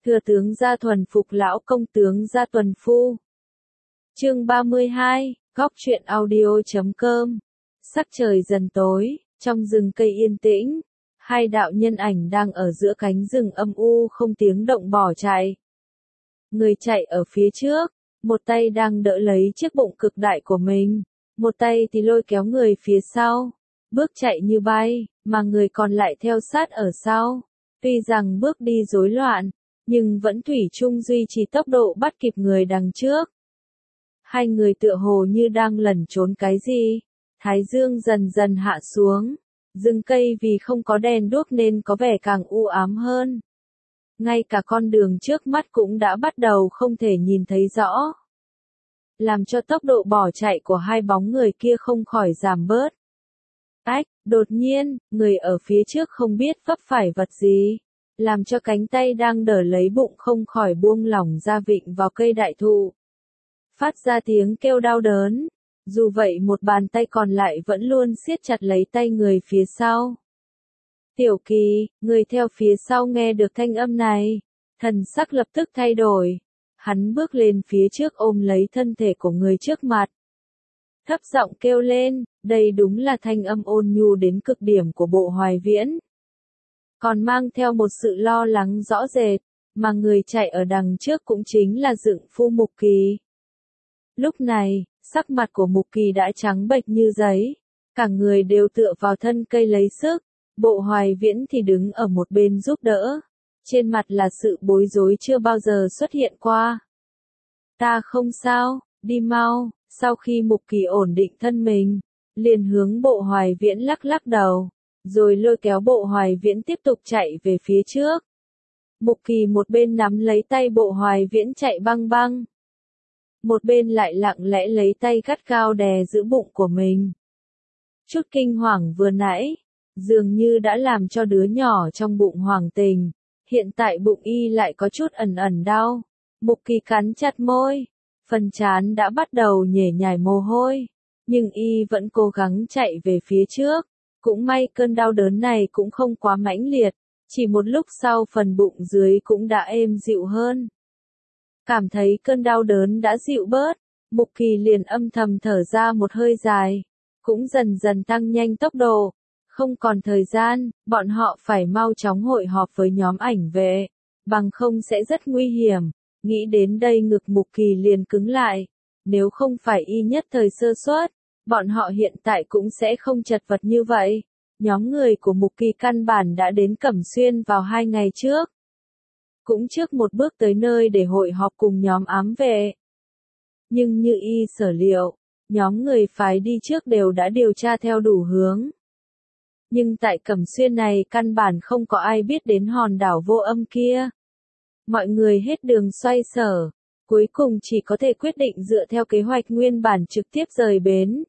Thừa tướng ra thuần phục lão công tướng ra tuần phu. Chương 32, góc truyện audio.com. Sắc trời dần tối, trong rừng cây yên tĩnh, hai đạo nhân ảnh đang ở giữa cánh rừng âm u không tiếng động bỏ chạy. Người chạy ở phía trước, một tay đang đỡ lấy chiếc bụng cực đại của mình, một tay thì lôi kéo người phía sau, bước chạy như bay, mà người còn lại theo sát ở sau. Tuy rằng bước đi rối loạn, nhưng vẫn thủy chung duy trì tốc độ bắt kịp người đằng trước. Hai người tựa hồ như đang lẩn trốn cái gì. Thái dương dần dần hạ xuống, rừng cây vì không có đèn đuốc nên có vẻ càng u ám hơn. Ngay cả con đường trước mắt cũng đã bắt đầu không thể nhìn thấy rõ, làm cho tốc độ bỏ chạy của hai bóng người kia không khỏi giảm bớt. Đột nhiên, người ở phía trước không biết vấp phải vật gì, làm cho cánh tay đang đỡ lấy bụng không khỏi buông lỏng ra vịn vào cây đại thụ, phát ra tiếng kêu đau đớn. Dù vậy một bàn tay còn lại vẫn luôn siết chặt lấy tay người phía sau. Tiểu Kỳ, người theo phía sau nghe được thanh âm này, thần sắc lập tức thay đổi. Hắn bước lên phía trước ôm lấy thân thể của người trước mặt, thấp giọng kêu lên, đây đúng là thanh âm ôn nhu đến cực điểm của Bộ Hoài Viễn. Còn mang theo một sự lo lắng rõ rệt, mà người chạy ở đằng trước cũng chính là Dượng Phu Mục Kỳ. Lúc này, sắc mặt của Mục Kỳ đã trắng bệch như giấy, cả người đều tựa vào thân cây lấy sức, Bộ Hoài Viễn thì đứng ở một bên giúp đỡ, trên mặt là sự bối rối chưa bao giờ xuất hiện qua. Ta không sao, đi mau. Sau khi Mục Kỳ ổn định thân mình, liền hướng Bộ Hoài Viễn lắc lắc đầu, rồi lôi kéo Bộ Hoài Viễn tiếp tục chạy về phía trước. Mục Kỳ một bên nắm lấy tay Bộ Hoài Viễn chạy băng băng, một bên lại lặng lẽ lấy tay gắt gao đè giữ bụng của mình. Chút kinh hoàng vừa nãy, dường như đã làm cho đứa nhỏ trong bụng hoảng tình, hiện tại bụng y lại có chút ẩn ẩn đau. Mục Kỳ cắn chặt môi, phần trán đã bắt đầu nhễ nhại mồ hôi, nhưng y vẫn cố gắng chạy về phía trước. Cũng may cơn đau đớn này cũng không quá mãnh liệt, chỉ một lúc sau phần bụng dưới cũng đã êm dịu hơn. Cảm thấy cơn đau đớn đã dịu bớt, Mục Kỳ liền âm thầm thở ra một hơi dài, cũng dần dần tăng nhanh tốc độ. Không còn thời gian, bọn họ phải mau chóng hội họp với nhóm ảnh vệ, bằng không sẽ rất nguy hiểm. Nghĩ đến đây ngực Mục Kỳ liền cứng lại, nếu không phải y nhất thời sơ suất, bọn họ hiện tại cũng sẽ không chật vật như vậy. Nhóm người của Mục Kỳ căn bản đã đến Cẩm Xuyên vào 2 ngày trước, cũng trước một bước tới nơi để hội họp cùng nhóm ám vệ. Nhưng như y sở liệu, nhóm người phái đi trước đều đã điều tra theo đủ hướng. Nhưng tại Cẩm Xuyên này căn bản không có ai biết đến hòn đảo Vô Âm kia. Mọi người hết đường xoay sở, cuối cùng chỉ có thể quyết định dựa theo kế hoạch nguyên bản trực tiếp rời bến.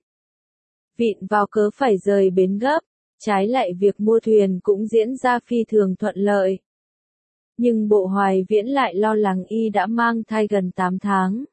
Vịn vào cớ phải rời bến gấp, trái lại việc mua thuyền cũng diễn ra phi thường thuận lợi. Nhưng Bộ Hoài Viễn lại lo lắng y đã mang thai gần 8 tháng.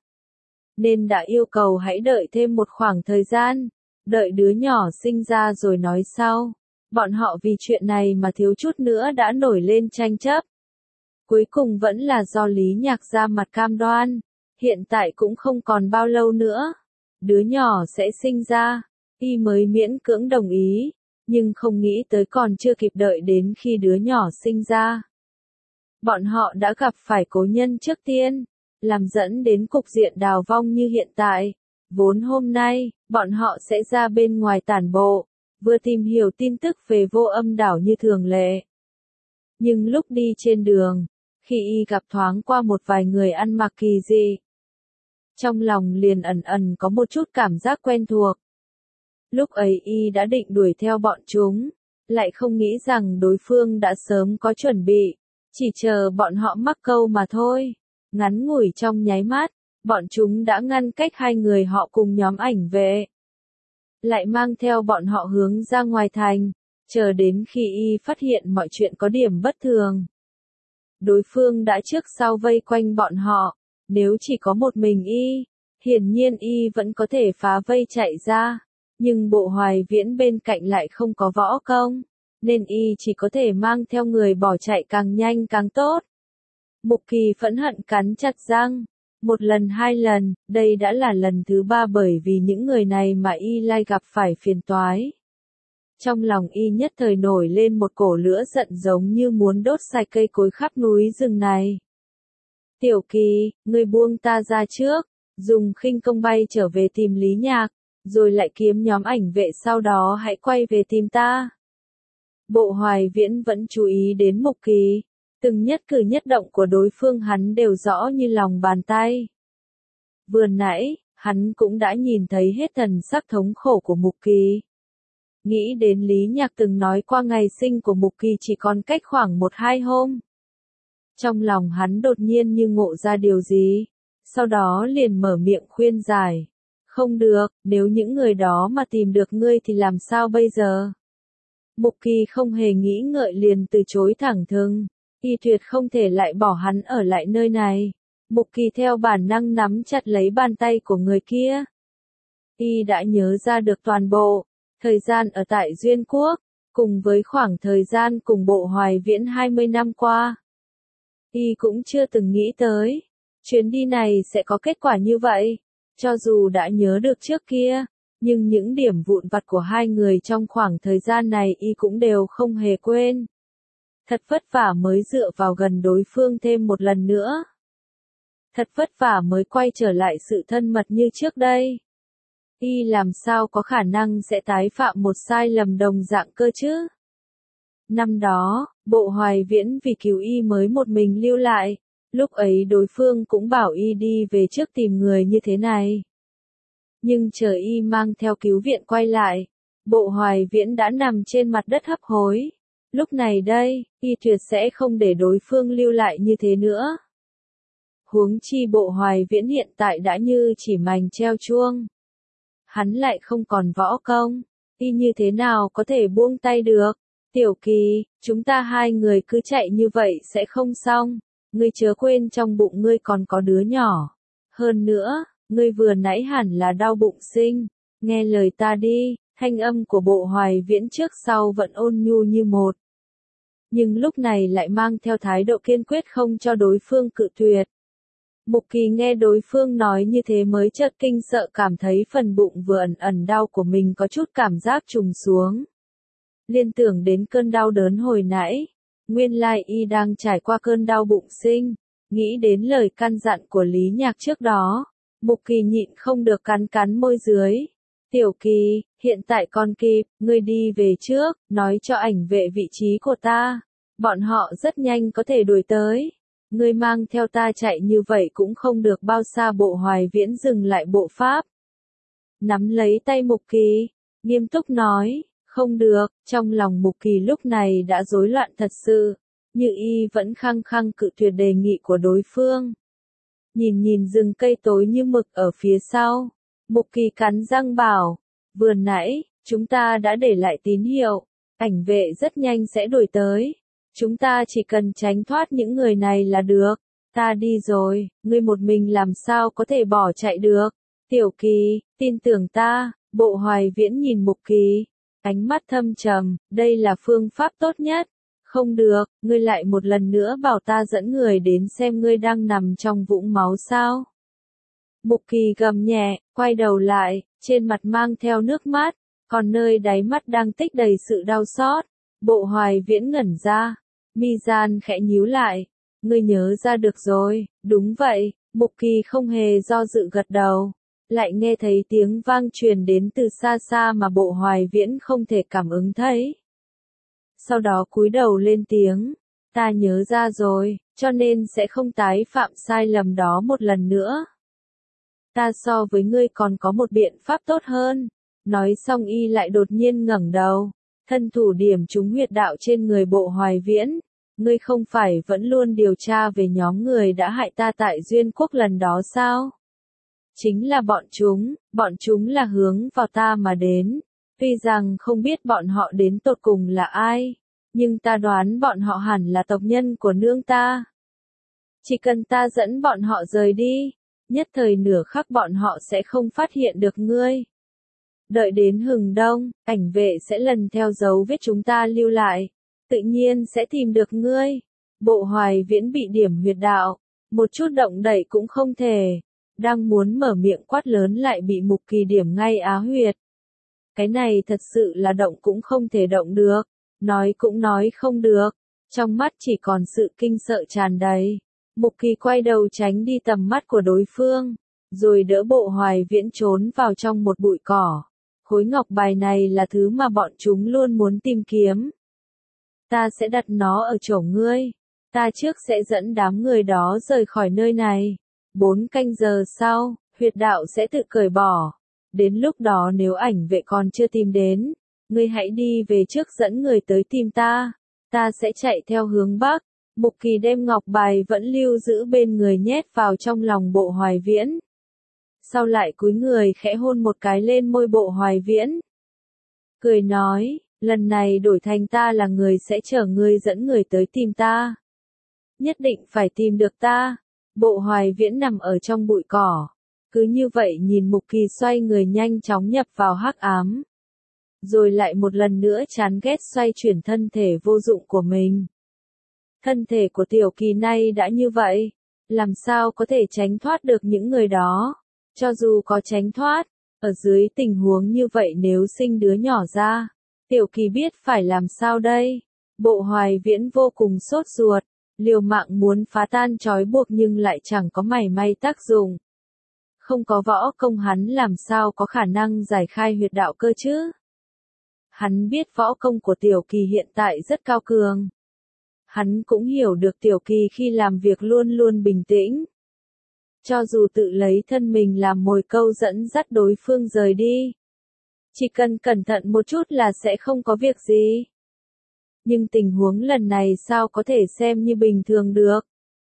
Nên đã yêu cầu hãy đợi thêm một khoảng thời gian, đợi đứa nhỏ sinh ra rồi nói sau. Bọn họ vì chuyện này mà thiếu chút nữa đã nổi lên tranh chấp. Cuối cùng vẫn là do Lý Nhạc ra mặt cam đoan, hiện tại cũng không còn bao lâu nữa, đứa nhỏ sẽ sinh ra, y mới miễn cưỡng đồng ý, nhưng không nghĩ tới còn chưa kịp đợi đến khi đứa nhỏ sinh ra. Bọn họ đã gặp phải cố nhân trước tiên, làm dẫn đến cục diện đào vong như hiện tại. Vốn hôm nay, bọn họ sẽ ra bên ngoài tản bộ, vừa tìm hiểu tin tức về Vô Âm đảo như thường lệ. Nhưng lúc đi trên đường, khi y gặp thoáng qua một vài người ăn mặc kỳ dị, trong lòng liền ẩn ẩn có một chút cảm giác quen thuộc. Lúc ấy y đã định đuổi theo bọn chúng, lại không nghĩ rằng đối phương đã sớm có chuẩn bị, chỉ chờ bọn họ mắc câu mà thôi. Ngắn ngủi trong nháy mắt, bọn chúng đã ngăn cách hai người họ cùng nhóm ảnh vệ, lại mang theo bọn họ hướng ra ngoài thành, chờ đến khi y phát hiện mọi chuyện có điểm bất thường. Đối phương đã trước sau vây quanh bọn họ, nếu chỉ có một mình y, hiển nhiên y vẫn có thể phá vây chạy ra, nhưng Bộ Hoài Viễn bên cạnh lại không có võ công, nên y chỉ có thể mang theo người bỏ chạy càng nhanh càng tốt. Mục Kỳ phẫn hận cắn chặt răng. Một lần hai lần, đây đã là lần thứ ba bởi vì những người này mà y lại gặp phải phiền toái. Trong lòng y nhất thời nổi lên một cổ lửa giận giống như muốn đốt sạch cây cối khắp núi rừng này. Tiểu Kỳ, ngươi buông ta ra trước, dùng khinh công bay trở về tìm Lý Nhạc, rồi lại kiếm nhóm ảnh vệ sau đó hãy quay về tìm ta. Bộ Hoài Viễn vẫn chú ý đến Mục Kỳ, từng nhất cử nhất động của đối phương hắn đều rõ như lòng bàn tay. Vừa nãy, hắn cũng đã nhìn thấy hết thần sắc thống khổ của Mục Kỳ. Nghĩ đến Lý Nhạc từng nói qua ngày sinh của Mục Kỳ chỉ còn cách khoảng 1-2 hôm. Trong lòng hắn đột nhiên như ngộ ra điều gì, sau đó liền mở miệng khuyên giải. Không được, nếu những người đó mà tìm được ngươi thì làm sao bây giờ? Mục Kỳ không hề nghĩ ngợi liền từ chối thẳng thừng, y tuyệt không thể lại bỏ hắn ở lại nơi này. Mục Kỳ theo bản năng nắm chặt lấy bàn tay của người kia. Y đã nhớ ra được toàn bộ thời gian ở tại Duyên Quốc, cùng với khoảng thời gian cùng Bộ Hoài Viễn 20 năm qua. Y cũng chưa từng nghĩ tới, chuyến đi này sẽ có kết quả như vậy. Cho dù đã nhớ được trước kia, nhưng những điểm vụn vặt của hai người trong khoảng thời gian này y cũng đều không hề quên. Thật vất vả mới dựa vào gần đối phương thêm một lần nữa. Thật vất vả mới quay trở lại sự thân mật như trước đây. Y làm sao có khả năng sẽ tái phạm một sai lầm đồng dạng cơ chứ? Năm đó, Bộ Hoài Viễn vì cứu y mới một mình lưu lại, lúc ấy đối phương cũng bảo y đi về trước tìm người như thế này. Nhưng chờ y mang theo cứu viện quay lại, Bộ Hoài Viễn đã nằm trên mặt đất hấp hối. Lúc này đây, y tuyệt sẽ không để đối phương lưu lại như thế nữa. Huống chi Bộ Hoài Viễn hiện tại đã như chỉ mành treo chuông. Hắn lại không còn võ công, y như thế nào có thể buông tay được? Tiểu Kỳ, chúng ta hai người cứ chạy như vậy sẽ không xong, ngươi chớ quên trong bụng ngươi còn có đứa nhỏ. Hơn nữa, ngươi vừa nãy hẳn là đau bụng sinh, nghe lời ta đi. Thanh âm của Bộ Hoài Viễn trước sau vẫn ôn nhu như một. Nhưng lúc này lại mang theo thái độ kiên quyết không cho đối phương cự tuyệt. Mục Kỳ nghe đối phương nói như thế mới chợt kinh sợ cảm thấy phần bụng vừa ẩn ẩn đau của mình có chút cảm giác trùng xuống. Liên tưởng đến cơn đau đớn hồi nãy, nguyên lai y đang trải qua cơn đau bụng sinh, nghĩ đến lời căn dặn của Lý Nhạc trước đó, Mục Kỳ nhịn không được cắn cắn môi dưới. Tiểu Kỳ, hiện tại còn kịp, ngươi đi về trước, nói cho ảnh vệ vị trí của ta. Bọn họ rất nhanh có thể đuổi tới. Ngươi mang theo ta chạy như vậy cũng không được bao xa. Bộ Hoài Viễn dừng lại bộ pháp. Nắm lấy tay Mục Kỳ, nghiêm túc nói, không được, trong lòng Mục Kỳ lúc này đã rối loạn thật sự, như y vẫn khăng khăng cự tuyệt đề nghị của đối phương. Nhìn nhìn rừng cây tối như mực ở phía sau. Mục Kỳ cắn răng bảo, vừa nãy, chúng ta đã để lại tín hiệu, ảnh vệ rất nhanh sẽ đuổi tới. Chúng ta chỉ cần tránh thoát những người này là được. Ta đi rồi, ngươi một mình làm sao có thể bỏ chạy được. Tiểu Kỳ, tin tưởng ta. Bộ Hoài Viễn nhìn Mục Kỳ, ánh mắt thâm trầm, đây là phương pháp tốt nhất. Không được, ngươi lại một lần nữa bảo ta dẫn người đến xem ngươi đang nằm trong vũng máu sao. Mục Kỳ gầm nhẹ, quay đầu lại, trên mặt mang theo nước mắt, còn nơi đáy mắt đang tích đầy sự đau xót. Bộ Hoài Viễn ngẩn ra, mi gian khẽ nhíu lại, ngươi nhớ ra được rồi, đúng vậy. Mục Kỳ không hề do dự gật đầu, lại nghe thấy tiếng vang truyền đến từ xa xa mà Bộ Hoài Viễn không thể cảm ứng thấy. Sau đó cúi đầu lên tiếng, ta nhớ ra rồi, cho nên sẽ không tái phạm sai lầm đó một lần nữa. Ta so với ngươi còn có một biện pháp tốt hơn. Nói xong y lại đột nhiên ngẩng đầu, thân thủ điểm trúng huyệt đạo trên người Bộ Hoài Viễn. Ngươi không phải vẫn luôn điều tra về nhóm người đã hại ta tại Duyên Quốc lần đó sao? Chính là bọn chúng là hướng vào ta mà đến. Tuy rằng không biết bọn họ đến tột cùng là ai, nhưng ta đoán bọn họ hẳn là tộc nhân của nương ta. Chỉ cần ta dẫn bọn họ rời đi, nhất thời nửa khắc bọn họ sẽ không phát hiện được ngươi. Đợi đến hừng đông, ảnh vệ sẽ lần theo dấu vết chúng ta lưu lại, tự nhiên sẽ tìm được ngươi. Bộ Hoài Viễn bị điểm huyệt đạo, một chút động đậy cũng không thể, đang muốn mở miệng quát lớn lại bị Mục Kỳ điểm ngay á huyệt. Cái này thật sự là động cũng không thể động được, nói cũng nói không được, trong mắt chỉ còn sự kinh sợ tràn đầy. Mục Kỳ quay đầu tránh đi tầm mắt của đối phương, rồi đỡ Bộ Hoài Viễn trốn vào trong một bụi cỏ. Khối ngọc bài này là thứ mà bọn chúng luôn muốn tìm kiếm. Ta sẽ đặt nó ở chỗ ngươi. Ta trước sẽ dẫn đám người đó rời khỏi nơi này. 4 canh giờ sau, huyệt đạo sẽ tự cởi bỏ. Đến lúc đó nếu ảnh vệ còn chưa tìm đến, ngươi hãy đi về trước dẫn người tới tìm ta. Ta sẽ chạy theo hướng Bắc. Mục Kỳ đem ngọc bài vẫn lưu giữ bên người nhét vào trong lòng Bộ Hoài Viễn. Sau lại cúi người khẽ hôn một cái lên môi Bộ Hoài Viễn. Cười nói, lần này đổi thành ta là người sẽ chở ngươi dẫn người tới tìm ta. Nhất định phải tìm được ta. Bộ Hoài Viễn nằm ở trong bụi cỏ. Cứ như vậy nhìn Mục Kỳ xoay người nhanh chóng nhập vào hắc ám. Rồi lại một lần nữa chán ghét xoay chuyển thân thể vô dụng của mình. Thân thể của Tiểu Kỳ nay đã như vậy. Làm sao có thể tránh thoát được những người đó? Cho dù có tránh thoát, ở dưới tình huống như vậy nếu sinh đứa nhỏ ra, Tiểu Kỳ biết phải làm sao đây? Bộ Hoài Viễn vô cùng sốt ruột, liều mạng muốn phá tan trói buộc nhưng lại chẳng có mảy may tác dụng. Không có võ công hắn làm sao có khả năng giải khai huyệt đạo cơ chứ? Hắn biết võ công của Tiểu Kỳ hiện tại rất cao cường. Hắn cũng hiểu được Tiểu Kỳ khi làm việc luôn luôn bình tĩnh. Cho dù tự lấy thân mình làm mồi câu dẫn dắt đối phương rời đi. Chỉ cần cẩn thận một chút là sẽ không có việc gì. Nhưng tình huống lần này sao có thể xem như bình thường được.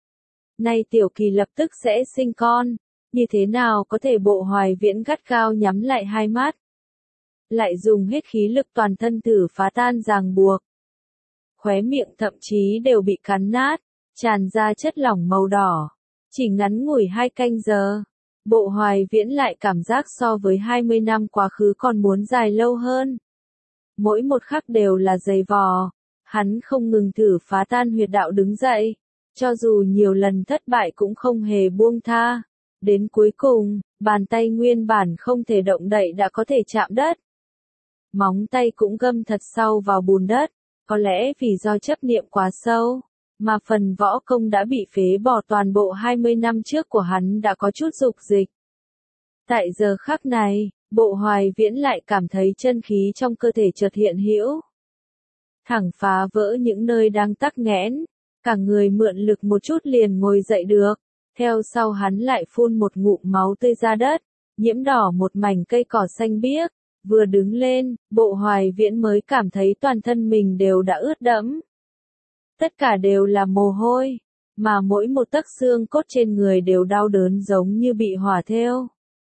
Nay Tiểu Kỳ lập tức sẽ sinh con. Như thế nào có thể? Bộ Hoài Viễn gắt gao nhắm lại hai mắt. Lại dùng hết khí lực toàn thân thử phá tan ràng buộc. Khóe miệng thậm chí đều bị cắn nát, tràn ra chất lỏng màu đỏ. Chỉ ngắn ngủi 2 canh giờ, Bộ Hoài Viễn lại cảm giác so với 20 năm quá khứ còn muốn dài lâu hơn. Mỗi một khắc đều là dày vò, hắn không ngừng thử phá tan huyệt đạo đứng dậy, cho dù nhiều lần thất bại cũng không hề buông tha. Đến cuối cùng, bàn tay nguyên bản không thể động đậy đã có thể chạm đất. Móng tay cũng gâm thật sâu vào bùn đất, có lẽ vì do chấp niệm quá sâu, mà phần võ công đã bị phế bỏ toàn bộ 20 năm trước của hắn đã có chút dục dịch. Tại giờ khắc này, Bộ Hoài Viễn lại cảm thấy chân khí trong cơ thể chợt hiện hữu. Thẳng phá vỡ những nơi đang tắc nghẽn, cả người mượn lực một chút liền ngồi dậy được, theo sau hắn lại phun một ngụm máu tươi ra đất, nhiễm đỏ một mảnh cây cỏ xanh biếc, vừa đứng lên, Bộ Hoài Viễn mới cảm thấy toàn thân mình đều đã ướt đẫm. Tất cả đều là mồ hôi, mà mỗi một tấc xương cốt trên người đều đau đớn giống như bị hỏa thêu.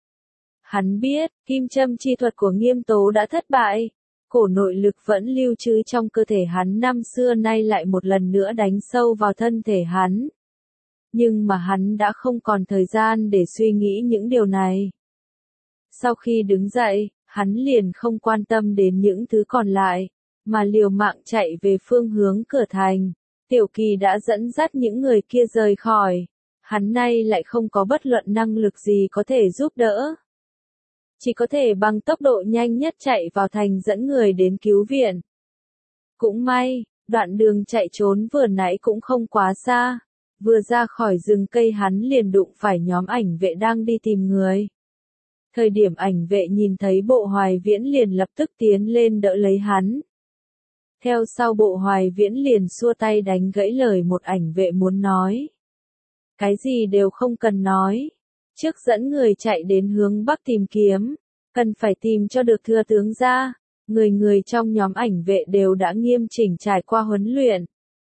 Hắn biết, kim châm chi thuật của Nghiêm Tố đã thất bại, cổ nội lực vẫn lưu trữ trong cơ thể hắn năm xưa nay lại một lần nữa đánh sâu vào thân thể hắn. Nhưng mà hắn đã không còn thời gian để suy nghĩ những điều này. Sau khi đứng dậy, hắn liền không quan tâm đến những thứ còn lại, mà liều mạng chạy về phương hướng cửa thành. Tiểu Kỳ đã dẫn dắt những người kia rời khỏi, hắn nay lại không có bất luận năng lực gì có thể giúp đỡ. Chỉ có thể bằng tốc độ nhanh nhất chạy vào thành dẫn người đến cứu viện. Cũng may, đoạn đường chạy trốn vừa nãy cũng không quá xa, vừa ra khỏi rừng cây hắn liền đụng phải nhóm ảnh vệ đang đi tìm người. Thời điểm ảnh vệ nhìn thấy Bộ Hoài Viễn liền lập tức tiến lên đỡ lấy hắn. Theo sau Bộ Hoài Viễn liền xua tay đánh gãy lời một ảnh vệ muốn nói. Cái gì đều không cần nói. Trước dẫn người chạy đến hướng Bắc tìm kiếm, cần phải tìm cho được Thừa tướng ra. Người trong nhóm ảnh vệ đều đã nghiêm chỉnh trải qua huấn luyện.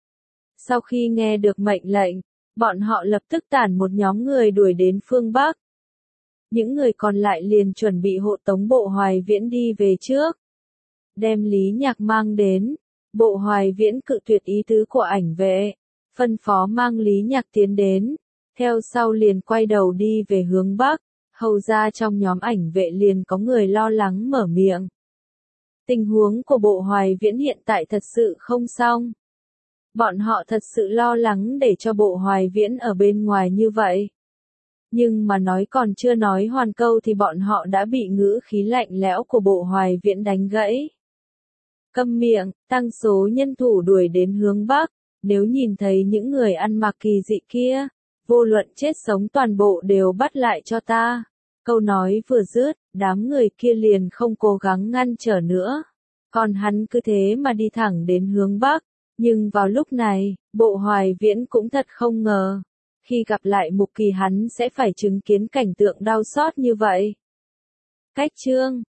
Sau khi nghe được mệnh lệnh, bọn họ lập tức tản một nhóm người đuổi đến phương Bắc. Những người còn lại liền chuẩn bị hộ tống Bộ Hoài Viễn đi về trước. Đem Lý Nhạc mang đến, Bộ Hoài Viễn cự tuyệt ý tứ của ảnh vệ, phân phó mang Lý Nhạc tiến đến, theo sau liền quay đầu đi về hướng Bắc, hầu ra trong nhóm ảnh vệ liền có người lo lắng mở miệng. Tình huống của Bộ Hoài Viễn hiện tại thật sự không xong. Bọn họ thật sự lo lắng để cho Bộ Hoài Viễn ở bên ngoài như vậy. Nhưng mà nói còn chưa nói hoàn câu thì bọn họ đã bị ngữ khí lạnh lẽo của Bộ Hoài Viễn đánh gãy. Câm miệng, tăng số nhân thủ đuổi đến hướng Bắc, nếu nhìn thấy những người ăn mặc kỳ dị kia, vô luận chết sống toàn bộ đều bắt lại cho ta. Câu nói vừa dứt, đám người kia liền không cố gắng ngăn trở nữa. Còn hắn cứ thế mà đi thẳng đến hướng Bắc. Nhưng vào lúc này, Bộ Hoài Viễn cũng thật không ngờ. Khi gặp lại Mục Kỳ hắn sẽ phải chứng kiến cảnh tượng đau xót như vậy. Cách chương